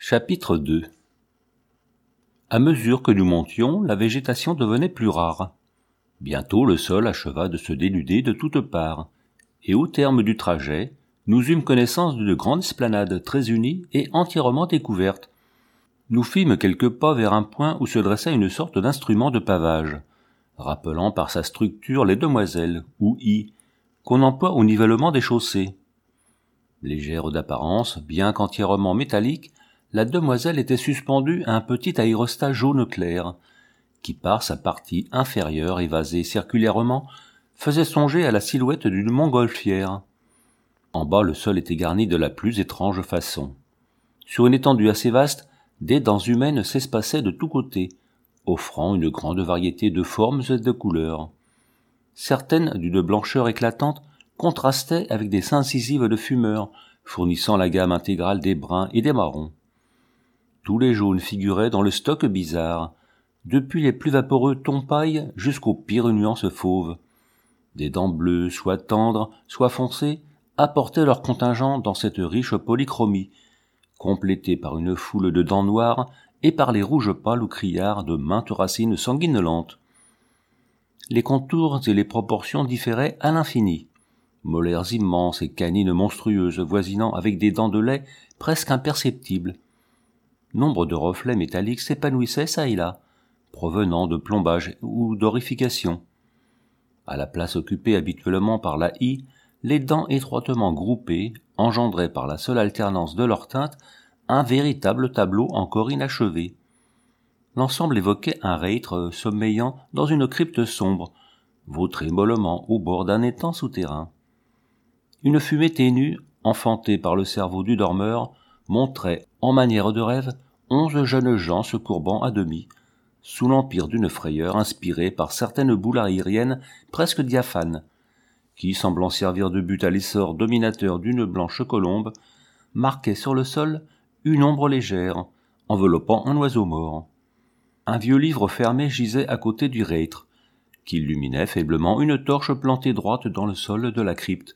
Chapitre 2. À mesure que nous montions, la végétation devenait plus rare. Bientôt le sol acheva de se dénuder de toutes parts, et au terme du trajet, nous eûmes connaissance d'une grande esplanade très unie et entièrement découverte. Nous fîmes quelques pas vers un point où se dressait une sorte d'instrument de pavage, rappelant par sa structure les demoiselles, ou qu'on emploie au nivellement des chaussées. Légère d'apparence, bien qu'entièrement métallique, la demoiselle était suspendue à un petit aérostat jaune clair, qui par sa partie inférieure évasée circulairement, faisait songer à la silhouette d'une montgolfière. En bas, le sol était garni de la plus étrange façon. Sur une étendue assez vaste, des dents humaines s'espaçaient de tous côtés, offrant une grande variété de formes et de couleurs. Certaines, d'une blancheur éclatante, contrastaient avec des incisives de fumeurs, fournissant la gamme intégrale des bruns et des marrons. Tous les jaunes figuraient dans le stock bizarre, depuis les plus vaporeux tompailles jusqu'aux pires nuances fauves. Des dents bleues, soit tendres, soit foncées, apportaient leur contingent dans cette riche polychromie, complétée par une foule de dents noires et par les rouges pâles ou criards de maintes racines sanguinolentes. Les contours et les proportions différaient à l'infini. Molaires immenses et canines monstrueuses voisinant avec des dents de lait presque imperceptibles. Nombre de reflets métalliques s'épanouissaient çà et là, provenant de plombage ou d'orification. À la place occupée habituellement par la hie, les dents étroitement groupées engendraient par la seule alternance de leurs teintes un véritable tableau encore inachevé. L'ensemble évoquait un reître sommeillant dans une crypte sombre, vautré mollement au bord d'un étang souterrain. Une fumée ténue, enfantée par le cerveau du dormeur, montrait, en manière de rêve, 11 jeunes gens se courbant à demi, sous l'empire d'une frayeur inspirée par certaines boules aériennes presque diaphanes, qui, semblant servir de but à l'essor dominateur d'une blanche colombe, marquaient sur le sol une ombre légère, enveloppant un oiseau mort. Un vieux livre fermé gisait à côté du reître, qui illuminait faiblement une torche plantée droite dans le sol de la crypte.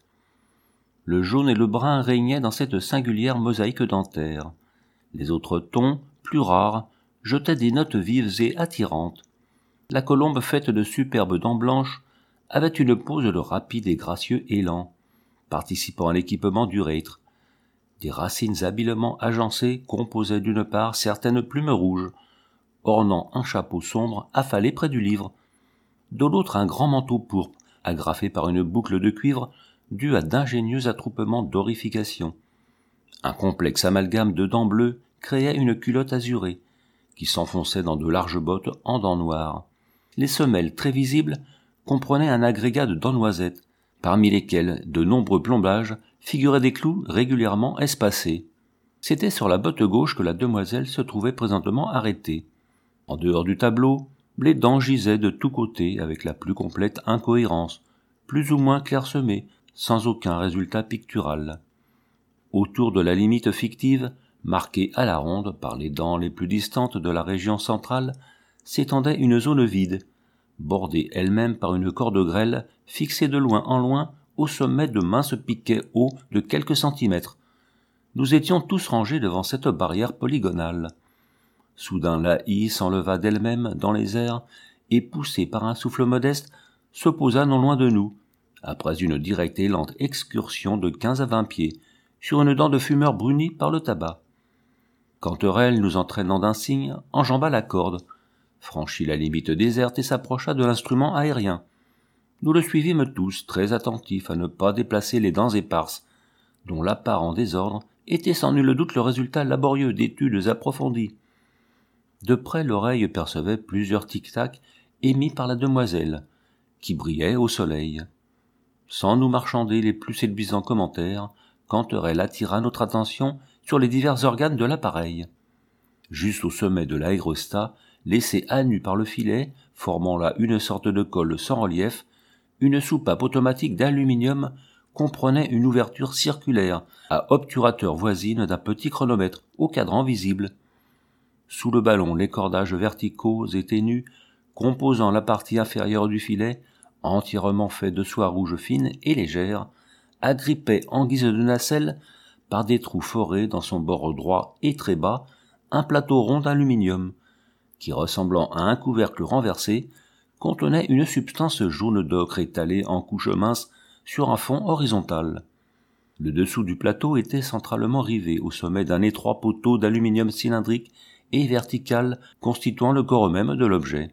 Le jaune et le brun régnaient dans cette singulière mosaïque dentaire. Les autres tons, plus rares, jetaient des notes vives et attirantes. La colombe faite de superbes dents blanches avait une pose de rapide et gracieux élan, participant à l'équipement du reître. Des racines habilement agencées composaient d'une part certaines plumes rouges, ornant un chapeau sombre affalé près du livre, de l'autre un grand manteau pourpre, agrafé par une boucle de cuivre due à d'ingénieux attroupements d'orification. Un complexe amalgame de dents bleues créait une culotte azurée, qui s'enfonçait dans de larges bottes en dents noires. Les semelles, très visibles, comprenaient un agrégat de dents noisettes, parmi lesquelles de nombreux plombages figuraient des clous régulièrement espacés. C'était sur la botte gauche que la demoiselle se trouvait présentement arrêtée. En dehors du tableau, les dents gisaient de tous côtés avec la plus complète incohérence, plus ou moins clairsemées, sans aucun résultat pictural. Autour de la limite fictive, marquée à la ronde par les dents les plus distantes de la région centrale, s'étendait une zone vide, bordée elle-même par une corde grêle fixée de loin en loin au sommet de minces piquets hauts de quelques centimètres. Nous étions tous rangés devant cette barrière polygonale. Soudain la hie s'enleva d'elle-même dans les airs et, poussée par un souffle modeste, se posa non loin de nous, après une directe et lente excursion de 15 à 20 pieds, sur une dent de fumeur brunie par le tabac. Canterelle, nous entraînant d'un signe, enjamba la corde, franchit la limite déserte et s'approcha de l'instrument aérien. Nous le suivîmes tous, très attentifs à ne pas déplacer les dents éparses, dont l'apparent désordre était sans nul doute le résultat laborieux d'études approfondies. De près, l'oreille percevait plusieurs tic-tac émis par la demoiselle, qui brillait au soleil. Sans nous marchander les plus séduisants commentaires, Canterelle attira notre attention sur les divers organes de l'appareil. Juste au sommet de l'aérostat, laissé à nu par le filet, formant là une sorte de colle sans relief, une soupape automatique d'aluminium comprenait une ouverture circulaire à obturateur voisine d'un petit chronomètre au cadran visible. Sous le ballon, les cordages verticaux et ténus, composant la partie inférieure du filet, entièrement fait de soie rouge fine et légère, agrippaient en guise de nacelle par des trous forés dans son bord droit et très bas, un plateau rond d'aluminium, qui, ressemblant à un couvercle renversé, contenait une substance jaune d'ocre étalée en couches minces sur un fond horizontal. Le dessous du plateau était centralement rivé au sommet d'un étroit poteau d'aluminium cylindrique et vertical constituant le corps même de l'objet.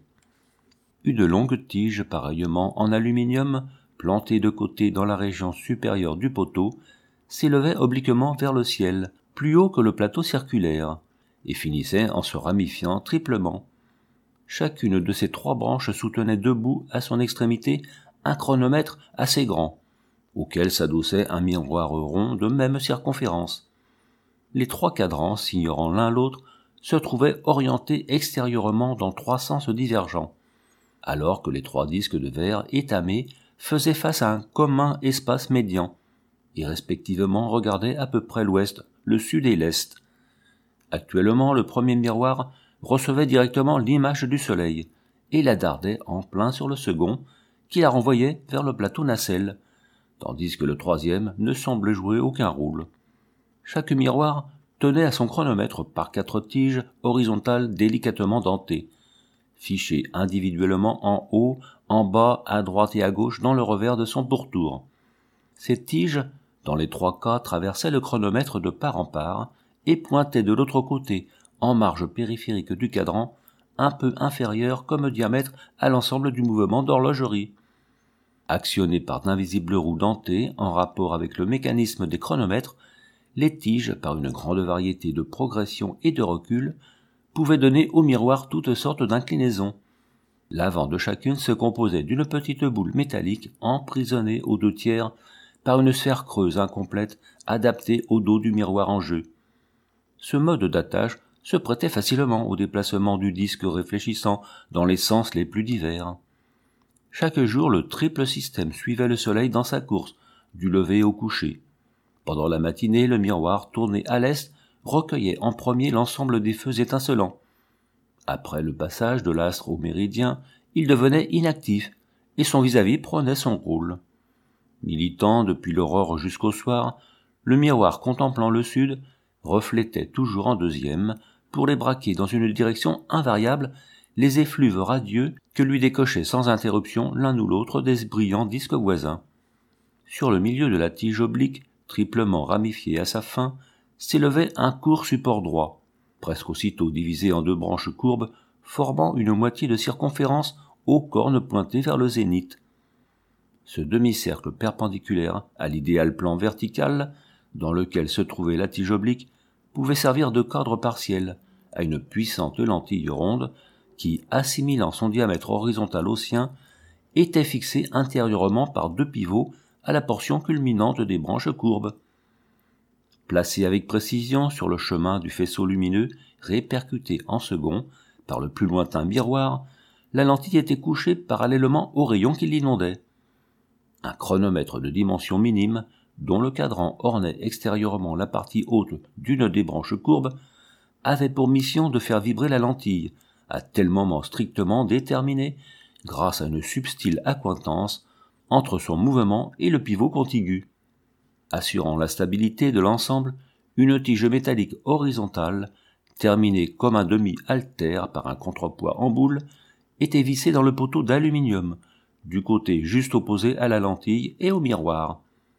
Une longue tige, pareillement en aluminium, plantée de côté dans la région supérieure du poteau, s'élevait obliquement vers le ciel, plus haut que le plateau circulaire, et finissait en se ramifiant triplement. Chacune de ces 3 branches soutenait debout à son extrémité un chronomètre assez grand, auquel s'adossait un miroir rond de même circonférence. Les 3 cadrans, s'ignorant l'un l'autre, se trouvaient orientés extérieurement dans 3 sens divergents, alors que les 3 disques de verre étamés faisaient face à un commun espace médian, et respectivement regardaient à peu près l'ouest, le sud et l'est. Actuellement, le premier miroir recevait directement l'image du soleil, et la dardait en plein sur le second, qui la renvoyait vers le plateau nacelle, tandis que le troisième ne semblait jouer aucun rôle. Chaque miroir tenait à son chronomètre par 4 tiges horizontales délicatement dentées, fichées individuellement en haut, en bas, à droite et à gauche dans le revers de son pourtour. Ces tiges, dans les 3 cas, traversaient le chronomètre de part en part et pointaient de l'autre côté, en marge périphérique du cadran, un peu inférieur comme diamètre à l'ensemble du mouvement d'horlogerie. Actionnées par d'invisibles roues dentées en rapport avec le mécanisme des chronomètres, les tiges, par une grande variété de progression et de recul, pouvaient donner au miroir toutes sortes d'inclinaisons. L'avant de chacune se composait d'une petite boule métallique emprisonnée aux 2 tiers par une sphère creuse incomplète adaptée au dos du miroir en jeu. Ce mode d'attache se prêtait facilement au déplacement du disque réfléchissant dans les sens les plus divers. Chaque jour, le triple système suivait le soleil dans sa course, du lever au coucher. Pendant la matinée, le miroir, tourné à l'est, recueillait en premier l'ensemble des feux étincelants. Après le passage de l'astre au méridien, il devenait inactif, et son vis-à-vis prenait son rôle. Militant depuis l'aurore jusqu'au soir, le miroir contemplant le sud reflétait toujours en deuxième, pour les braquer dans une direction invariable, les effluves radieux que lui décochaient sans interruption l'un ou l'autre des brillants disques voisins. Sur le milieu de la tige oblique, triplement ramifiée à sa fin, s'élevait un court support droit, presque aussitôt divisé en 2 branches courbes, formant une moitié de circonférence aux cornes pointées vers le zénith. Ce demi-cercle perpendiculaire à l'idéal plan vertical, dans lequel se trouvait la tige oblique, pouvait servir de cadre partiel à une puissante lentille ronde qui, assimilant son diamètre horizontal au sien, était fixée intérieurement par 2 pivots à la portion culminante des branches courbes. Placée avec précision sur le chemin du faisceau lumineux répercuté en second par le plus lointain miroir, la lentille était couchée parallèlement aux rayons qui l'inondaient. Un chronomètre de dimension minime, dont le cadran ornait extérieurement la partie haute d'une des branches courbes, avait pour mission de faire vibrer la lentille, à tel moment strictement déterminé, grâce à une subtile accointance entre son mouvement et le pivot contigu. Assurant la stabilité de l'ensemble, une tige métallique horizontale, terminée comme un demi-haltère par un contrepoids en boule, était vissée dans le poteau d'aluminium, du côté juste opposé à la lentille et au miroir.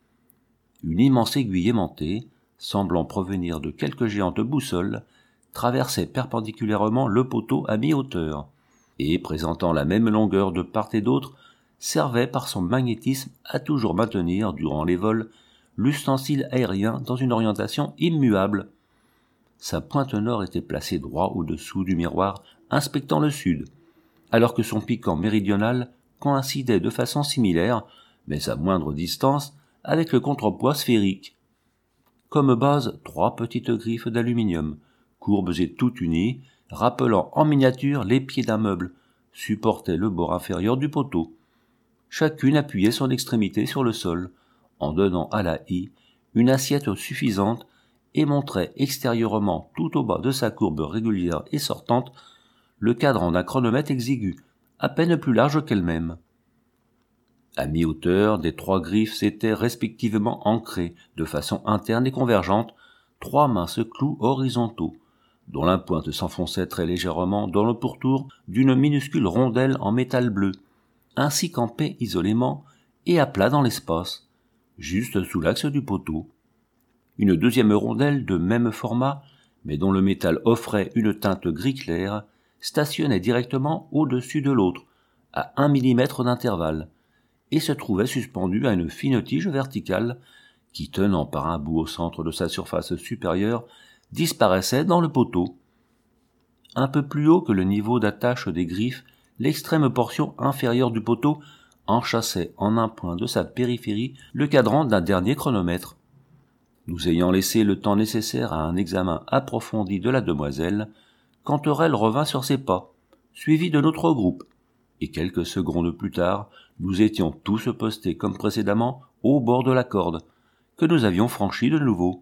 Une immense aiguille aimantée, semblant provenir de quelque géante boussole, traversait perpendiculairement le poteau à mi-hauteur, et, présentant la même longueur de part et d'autre, servait par son magnétisme à toujours maintenir, durant les vols, l'ustensile aérien dans une orientation immuable. Sa pointe nord était placée droit au-dessous du miroir, inspectant le sud, alors que son piquant méridional coïncidait de façon similaire, mais à moindre distance, avec le contrepoids sphérique. Comme base, 3 petites griffes d'aluminium, courbes et toutes unies, rappelant en miniature les pieds d'un meuble, supportaient le bord inférieur du poteau. Chacune appuyait son extrémité sur le sol, en donnant à la I une assiette suffisante et montrait extérieurement tout au bas de sa courbe régulière et sortante le cadran d'un chronomètre exigu, à peine plus large qu'elle-même. À mi-hauteur, des 3 griffes s'étaient respectivement ancrées, de façon interne et convergente, 3 minces clous horizontaux, dont la pointe s'enfonçait très légèrement dans le pourtour d'une minuscule rondelle en métal bleu, ainsi campée isolément et à plat dans l'espace, juste sous l'axe du poteau. Une deuxième rondelle de même format, mais dont le métal offrait une teinte gris clair, stationnait directement au-dessus de l'autre, à 1 mm d'intervalle, et se trouvait suspendue à une fine tige verticale qui, tenant par un bout au centre de sa surface supérieure, disparaissait dans le poteau. Un peu plus haut que le niveau d'attache des griffes, l'extrême portion inférieure du poteau enchâssait en un point de sa périphérie le cadran d'un dernier chronomètre. Nous ayant laissé le temps nécessaire à un examen approfondi de la demoiselle, Canterelle revint sur ses pas, suivi de notre groupe, et quelques secondes plus tard, nous étions tous postés comme précédemment au bord de la corde, que nous avions franchie de nouveau.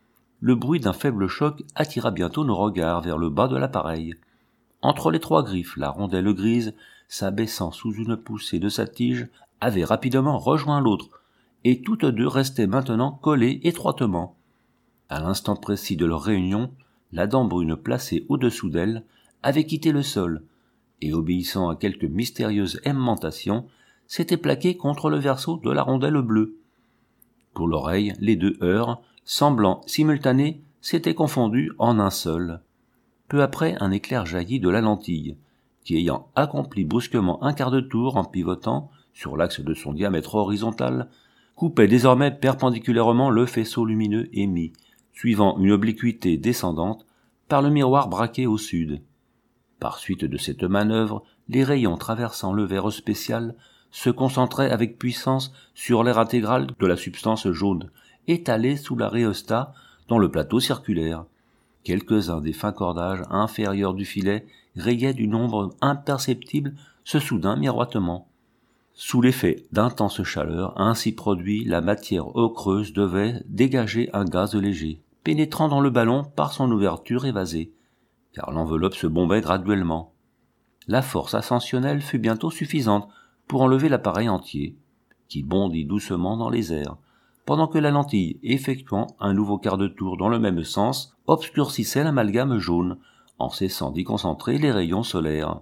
Le bruit d'un faible choc attira bientôt nos regards vers le bas de l'appareil. Entre les 3 griffes, la rondelle grise, s'abaissant sous une poussée de sa tige, avait rapidement rejoint l'autre, et toutes deux restaient maintenant collées étroitement. À l'instant précis de leur réunion, la dent brune placée au-dessous d'elle avait quitté le sol, et obéissant à quelque mystérieuse aimantation, s'était plaquée contre le verso de la rondelle bleue. Pour l'oreille, les 2 heurts, semblant simultanés, s'étaient confondus en un seul. Peu après, un éclair jaillit de la lentille, qui ayant accompli brusquement un quart de tour en pivotant, sur l'axe de son diamètre horizontal, coupait désormais perpendiculairement le faisceau lumineux émis, suivant une obliquité descendante, par le miroir braqué au sud. Par suite de cette manœuvre, les rayons traversant le verre spécial se concentraient avec puissance sur l'air intégral de la substance jaune, étalée sous la rhéostat dans le plateau circulaire. Quelques-uns des fins cordages inférieurs du filet rayaient du nombre imperceptible ce soudain miroitement. Sous l'effet d'intense chaleur ainsi produit, la matière ochreuse devait dégager un gaz léger, pénétrant dans le ballon par son ouverture évasée, car l'enveloppe se bombait graduellement. La force ascensionnelle fut bientôt suffisante pour enlever l'appareil entier, qui bondit doucement dans les airs, pendant que la lentille, effectuant un nouveau quart de tour dans le même sens, obscurcissait l'amalgame jaune, en cessant d'y concentrer les rayons solaires.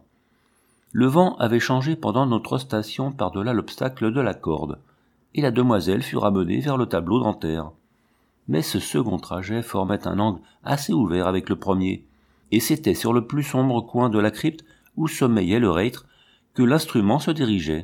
Le vent avait changé pendant notre station par-delà l'obstacle de la corde, et la demoiselle fut ramenée vers le tableau dentaire. Mais ce second trajet formait un angle assez ouvert avec le premier, et c'était sur le plus sombre coin de la crypte où sommeillait le reître que l'instrument se dirigeait.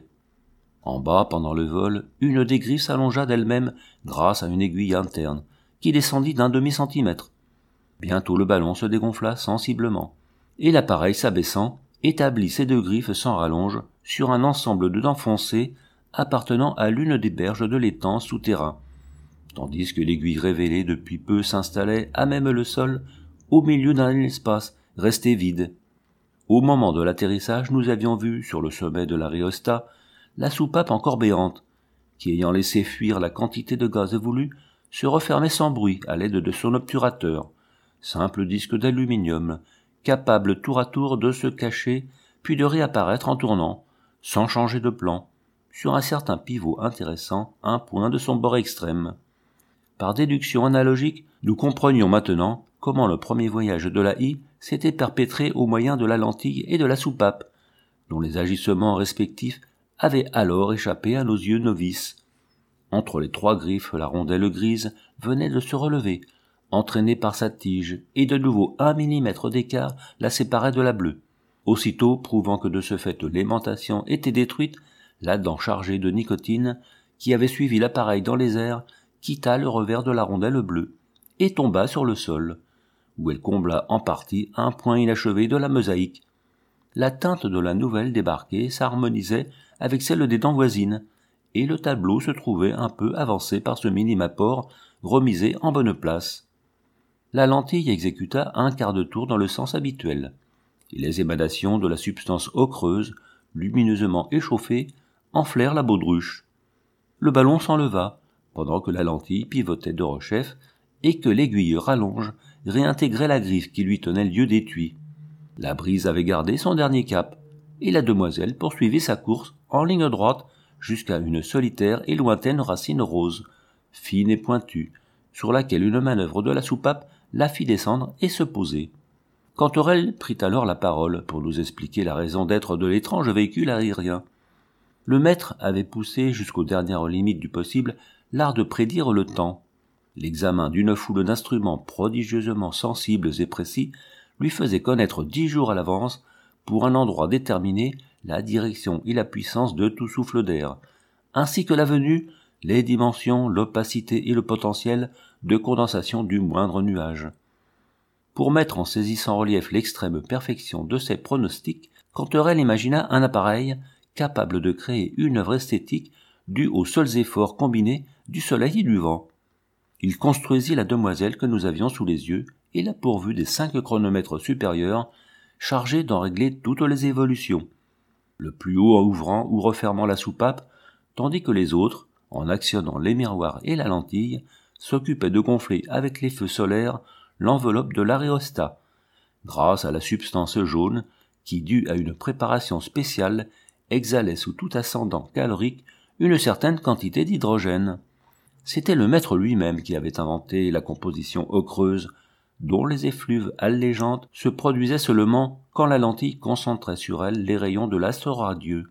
En bas, pendant le vol, une des griffes s'allongea d'elle-même grâce à une aiguille interne, qui descendit d'1 demi-centimètre. Bientôt le ballon se dégonfla sensiblement, et l'appareil s'abaissant, établit ses 2 griffes sans rallonge sur un ensemble de dents foncées appartenant à l'une des berges de l'étang souterrain, tandis que l'aiguille révélée depuis peu s'installait à même le sol, au milieu d'un espace resté vide. Au moment de l'atterrissage, nous avions vu, sur le sommet de la rhéostat, la soupape encore béante, qui ayant laissé fuir la quantité de gaz voulu, se refermait sans bruit à l'aide de son obturateur, simple disque d'aluminium, capable tour à tour de se cacher, puis de réapparaître en tournant, sans changer de plan, sur un certain pivot intéressant, un point de son bord extrême. Par déduction analogique, nous comprenions maintenant comment le premier voyage de la Hy s'était perpétré au moyen de la lentille et de la soupape, dont les agissements respectifs avaient alors échappé à nos yeux novices. Entre les 3 griffes, la rondelle grise venait de se relever, entraînée par sa tige, et de nouveau 1 millimètre d'écart la séparait de la bleue. Aussitôt, prouvant que de ce fait l'aimantation était détruite, la dent chargée de nicotine, qui avait suivi l'appareil dans les airs, quitta le revers de la rondelle bleue, et tomba sur le sol, où elle combla en partie un point inachevé de la mosaïque. La teinte de la nouvelle débarquée s'harmonisait avec celle des dents voisines, et le tableau se trouvait un peu avancé par ce minime apport remisé en bonne place. La lentille exécuta un quart de tour dans le sens habituel, et les émanations de la substance ochreuse, lumineusement échauffée, enflèrent la baudruche. Le ballon s'enleva, pendant que la lentille pivotait de rechef, et que l'aiguille rallonge réintégrait la griffe qui lui tenait lieu d'étui. La brise avait gardé son dernier cap, et la demoiselle poursuivit sa course en ligne droite jusqu'à une solitaire et lointaine racine rose, fine et pointue, sur laquelle une manœuvre de la soupape la fit descendre et se poser. Cantorel prit alors la parole pour nous expliquer la raison d'être de l'étrange véhicule aérien. Le maître avait poussé jusqu'aux dernières limites du possible l'art de prédire le temps. L'examen d'une foule d'instruments prodigieusement sensibles et précis lui faisait connaître 10 jours à l'avance, pour un endroit déterminé, la direction et la puissance de tout souffle d'air, ainsi que la venue, les dimensions, l'opacité et le potentiel de condensation du moindre nuage. Pour mettre en saisissant relief l'extrême perfection de ses pronostics, Cantorel imagina un appareil capable de créer une œuvre esthétique due aux seuls efforts combinés du soleil et du vent. Il construisit la demoiselle que nous avions sous les yeux et la pourvut des 5 chronomètres supérieurs chargés d'en régler toutes les évolutions, le plus haut en ouvrant ou refermant la soupape, tandis que les autres, en actionnant les miroirs et la lentille, s'occupaient de gonfler avec les feux solaires l'enveloppe de l'aérostat, grâce à la substance jaune qui, due à une préparation spéciale, exhalait sous tout ascendant calorique une certaine quantité d'hydrogène. C'était le maître lui-même qui avait inventé la composition ochreuse, dont les effluves allégeantes se produisaient seulement quand la lentille concentrait sur elle les rayons de l'astre radieux.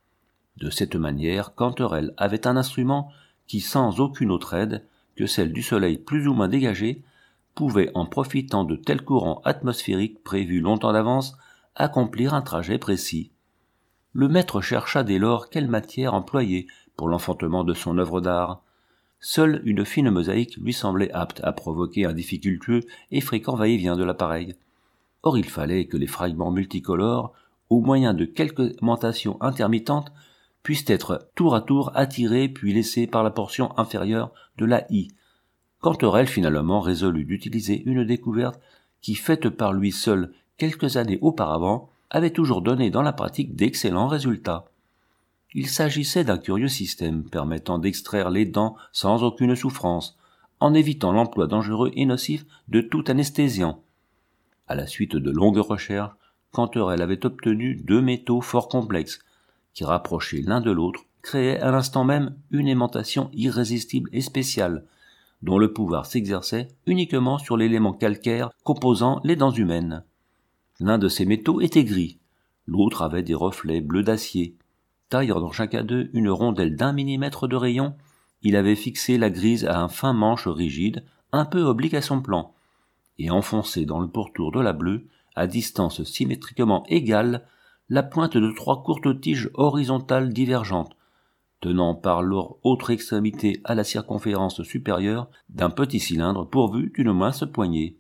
De cette manière, Cantorel avait un instrument qui, sans aucune autre aide que celle du soleil plus ou moins dégagé, pouvait, en profitant de tels courants atmosphériques prévus longtemps d'avance, accomplir un trajet précis. Le maître chercha dès lors quelle matière employer pour l'enfantement de son œuvre d'art. Seule une fine mosaïque lui semblait apte à provoquer un difficultueux et fréquent va-et-vient de l'appareil. Or il fallait que les fragments multicolores, au moyen de quelques augmentations intermittentes, puissent être tour à tour attirés puis laissés par la portion inférieure de la I. Cantorel finalement résolut d'utiliser une découverte qui, faite par lui seul quelques années auparavant, avait toujours donné dans la pratique d'excellents résultats. Il s'agissait d'un curieux système permettant d'extraire les dents sans aucune souffrance, en évitant l'emploi dangereux et nocif de tout anesthésiant. À la suite de longues recherches, Cantorel avait obtenu 2 métaux fort complexes, qui, rapprochés l'un de l'autre, créaient à l'instant même une aimantation irrésistible et spéciale, dont le pouvoir s'exerçait uniquement sur l'élément calcaire composant les dents humaines. L'un de ces métaux était gris, l'autre avait des reflets bleus d'acier. Taillant dans chacun d'eux une rondelle d'1 millimètre de rayon, il avait fixé la grise à un fin manche rigide, un peu oblique à son plan, et enfoncé dans le pourtour de la bleue, à distance symétriquement égale, la pointe de 3 courtes tiges horizontales divergentes, tenant par leur autre extrémité à la circonférence supérieure d'un petit cylindre pourvu d'une mince poignée.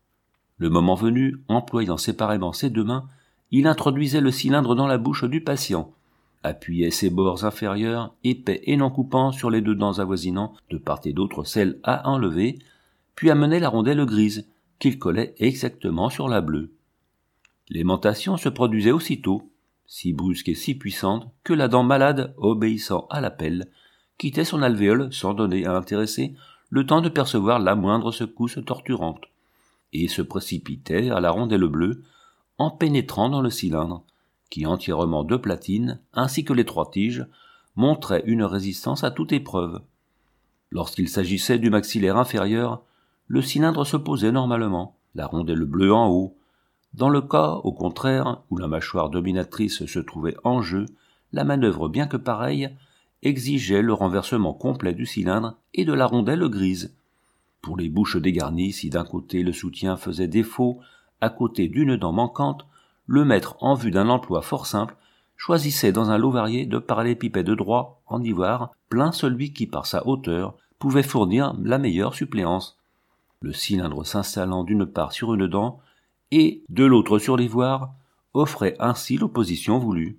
Le moment venu, employant séparément ses 2 mains, il introduisait le cylindre dans la bouche du patient, appuyait ses bords inférieurs, épais et non coupants, sur les 2 dents avoisinant de part et d'autre celles à enlever, puis amenait la rondelle grise, qu'il collait exactement sur la bleue. L'aimantation se produisait aussitôt, si brusque et si puissante que la dent malade, obéissant à l'appel, quittait son alvéole sans donner à l'intéressé le temps de percevoir la moindre secousse torturante, et se précipitait à la rondelle bleue, en pénétrant dans le cylindre, qui, entièrement de platine, ainsi que les 3 tiges, montrait une résistance à toute épreuve. Lorsqu'il s'agissait du maxillaire inférieur, le cylindre se posait normalement, la rondelle bleue en haut. Dans le cas, au contraire, où la mâchoire dominatrice se trouvait en jeu, la manœuvre, bien que pareille, exigeait le renversement complet du cylindre et de la rondelle grise. Pour les bouches dégarnies, si d'un côté le soutien faisait défaut, à côté d'une dent manquante, le maître, en vue d'un emploi fort simple, choisissait dans un lot varié de parallélépipèdes droits en ivoire, plein celui qui, par sa hauteur, pouvait fournir la meilleure suppléance. Le cylindre s'installant d'une part sur une dent et de l'autre sur l'ivoire, offrait ainsi l'opposition voulue.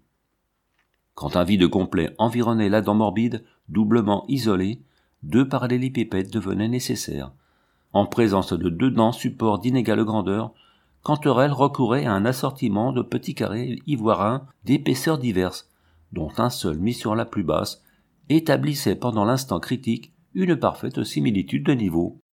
Quand un vide complet environnait la dent morbide, doublement isolée, 2 parallélépipèdes devenaient nécessaires. En présence de 2 dents supports d'inégale grandeur, Cantorel recourait à un assortiment de petits carrés ivoirins d'épaisseurs diverses, dont un seul mis sur la plus basse établissait pendant l'instant critique une parfaite similitude de niveau.